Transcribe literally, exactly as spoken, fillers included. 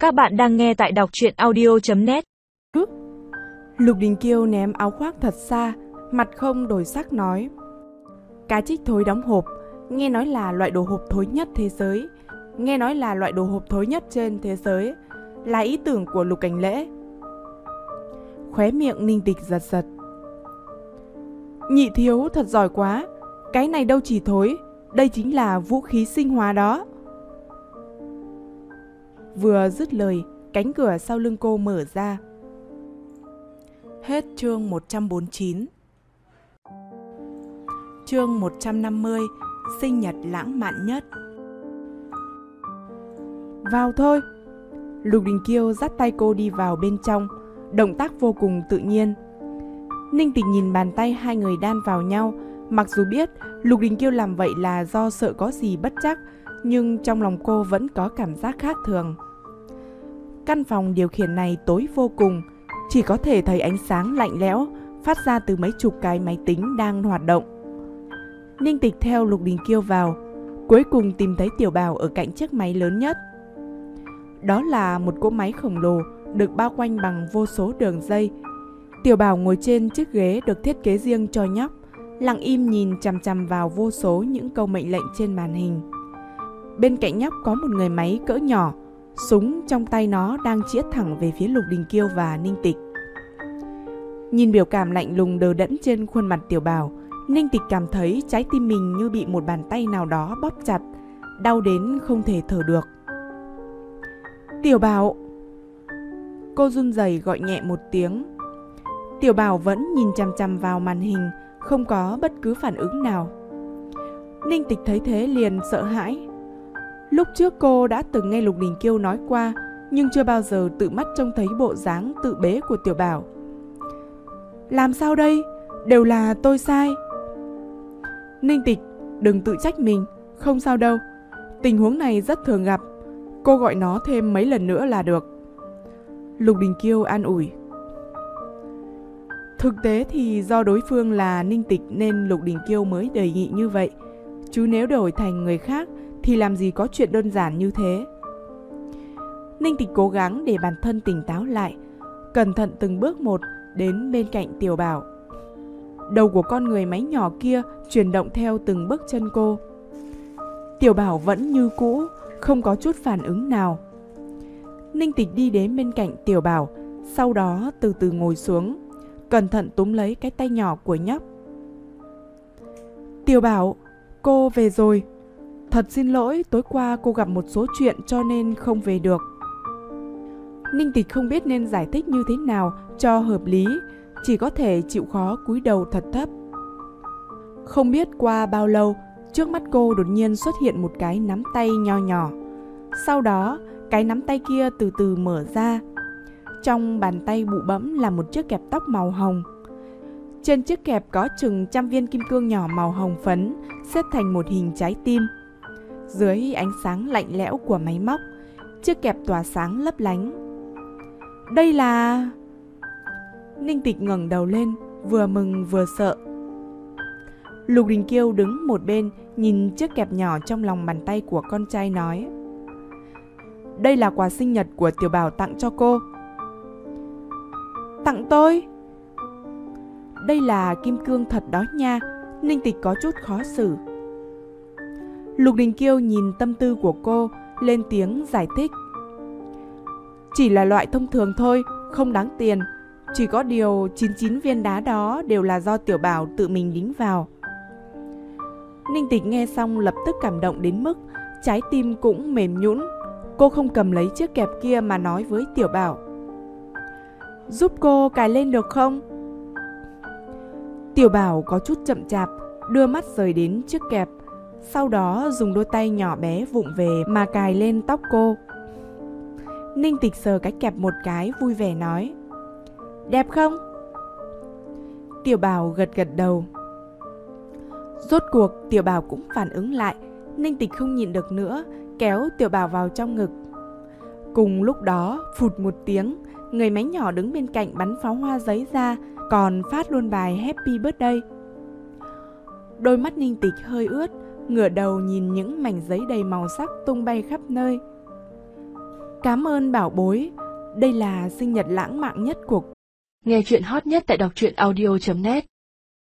Các bạn đang nghe tại đọc truyện audio chấm net. Lục Đình Kiêu ném áo khoác thật xa, mặt không đổi sắc nói: Cá trích thối đóng hộp, nghe nói là loại đồ hộp thối nhất thế giới. Nghe nói là loại đồ hộp thối nhất trên thế giới, là ý tưởng của Lục Cảnh Lễ. Khóe miệng Ninh Tịch giật giật. Nhị thiếu thật giỏi quá, cái này đâu chỉ thối, đây chính là vũ khí sinh hóa đó. Vừa dứt lời, cánh cửa sau lưng cô mở ra. Hết chương một trăm bốn mươi chín. Chương một trăm năm mươi. Sinh nhật lãng mạn nhất. Vào thôi. Lục Đình Kiêu dắt tay cô đi vào bên trong, động tác vô cùng tự nhiên. Ninh Tịch nhìn bàn tay hai người đan vào nhau, mặc dù biết Lục Đình Kiêu làm vậy là do sợ có gì bất trắc, nhưng trong lòng cô vẫn có cảm giác khác thường. Căn phòng điều khiển này tối vô cùng, chỉ có thể thấy ánh sáng lạnh lẽo phát ra từ mấy chục cái máy tính đang hoạt động. Ninh Tịch theo Lục Đình Kiêu vào, cuối cùng tìm thấy Tiểu Bảo ở cạnh chiếc máy lớn nhất. Đó là một cỗ máy khổng lồ được bao quanh bằng vô số đường dây. Tiểu Bảo ngồi trên chiếc ghế được thiết kế riêng cho nhóc, lặng im nhìn chằm chằm vào vô số những câu mệnh lệnh trên màn hình. Bên cạnh nhóc có một người máy cỡ nhỏ, súng trong tay nó đang chĩa thẳng về phía Lục Đình Kiêu và Ninh Tịch. Nhìn biểu cảm lạnh lùng đờ đẫn trên khuôn mặt Tiểu Bảo, Ninh Tịch cảm thấy trái tim mình như bị một bàn tay nào đó bóp chặt, đau đến không thể thở được. Tiểu Bảo! Cô run rẩy gọi nhẹ một tiếng. Tiểu Bảo vẫn nhìn chằm chằm vào màn hình, không có bất cứ phản ứng nào. Ninh Tịch thấy thế liền sợ hãi. Lúc trước cô đã từng nghe Lục Đình Kiêu nói qua, nhưng chưa bao giờ tự mắt trông thấy bộ dáng tự bế của Tiểu Bảo. Làm sao đây? Đều là tôi sai. Ninh Tịch, đừng tự trách mình, không sao đâu. Tình huống này rất thường gặp, cô gọi nó thêm mấy lần nữa là được. Lục Đình Kiêu an ủi. Thực tế thì do đối phương là Ninh Tịch nên Lục Đình Kiêu mới đề nghị như vậy, chứ nếu đổi thành người khác thì làm gì có chuyện đơn giản như thế. Ninh Tịch cố gắng để bản thân tỉnh táo lại, cẩn thận từng bước một đến bên cạnh Tiểu Bảo. Đầu của con người máy nhỏ kia chuyển động theo từng bước chân cô. Tiểu Bảo vẫn như cũ, không có chút phản ứng nào. Ninh Tịch đi đến bên cạnh Tiểu Bảo, sau đó từ từ ngồi xuống, cẩn thận túm lấy cái tay nhỏ của nhóc. Tiểu Bảo, cô về rồi. Thật xin lỗi, tối qua cô gặp một số chuyện cho nên không về được. Ninh Tịch không biết nên giải thích như thế nào cho hợp lý, chỉ có thể chịu khó cúi đầu thật thấp. Không biết qua bao lâu, trước mắt cô đột nhiên xuất hiện một cái nắm tay nho nhỏ. Sau đó, cái nắm tay kia từ từ mở ra. Trong bàn tay bụ bẫm là một chiếc kẹp tóc màu hồng. Trên chiếc kẹp có chừng trăm viên kim cương nhỏ màu hồng phấn, xếp thành một hình trái tim. Dưới ánh sáng lạnh lẽo của máy móc, chiếc kẹp tỏa sáng lấp lánh. Đây là... Ninh Tịch ngẩng đầu lên, vừa mừng vừa sợ. Lục Đình Kiêu đứng một bên, nhìn chiếc kẹp nhỏ trong lòng bàn tay của con trai nói: Đây là quà sinh nhật của Tiểu Bảo tặng cho cô. Tặng tôi? Đây là kim cương thật đó nha. Ninh Tịch có chút khó xử. Lục Đình Kiêu nhìn tâm tư của cô, lên tiếng giải thích. Chỉ là loại thông thường thôi, không đáng tiền. Chỉ có điều chín mươi chín viên đá đó đều là do Tiểu Bảo tự mình đính vào. Ninh Tịch nghe xong lập tức cảm động đến mức trái tim cũng mềm nhũn. Cô không cầm lấy chiếc kẹp kia mà nói với Tiểu Bảo: Giúp cô cài lên được không? Tiểu Bảo có chút chậm chạp, đưa mắt rời đến chiếc kẹp, sau đó dùng đôi tay nhỏ bé vụng về mà cài lên tóc cô. Ninh Tịch sờ cái kẹp một cái, vui vẻ nói: Đẹp không? Tiểu Bảo gật gật đầu. Rốt cuộc Tiểu Bảo cũng phản ứng lại. Ninh Tịch không nhịn được nữa, kéo Tiểu Bảo vào trong ngực. Cùng lúc đó, phụt một tiếng, người máy nhỏ đứng bên cạnh bắn pháo hoa giấy ra, còn phát luôn bài Happy Birthday. Đôi mắt Ninh Tịch hơi ướt, ngửa đầu nhìn những mảnh giấy đầy màu sắc tung bay khắp nơi. Cảm ơn bảo bối, đây là sinh nhật lãng mạn nhất của. Nghe chuyện hot nhất tại đọc truyện audio chấm net